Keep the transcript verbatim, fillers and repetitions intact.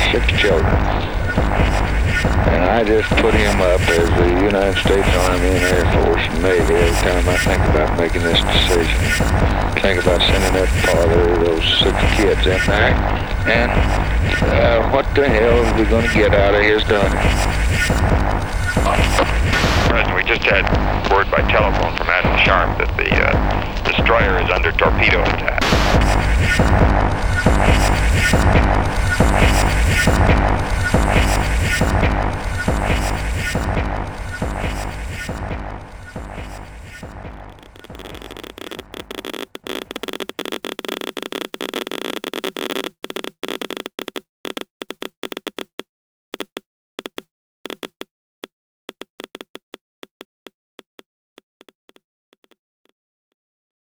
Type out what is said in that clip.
six children. And I just put him up as the United States Army and Air Force and Navy every time I think about making this decision. Think about sending that father those six kids in there. And uh, what the hell are we going to get out of his daughter? President, we just had word by telephone from Admiral Sharp that the uh, destroyer is under torpedo attack. Thank you.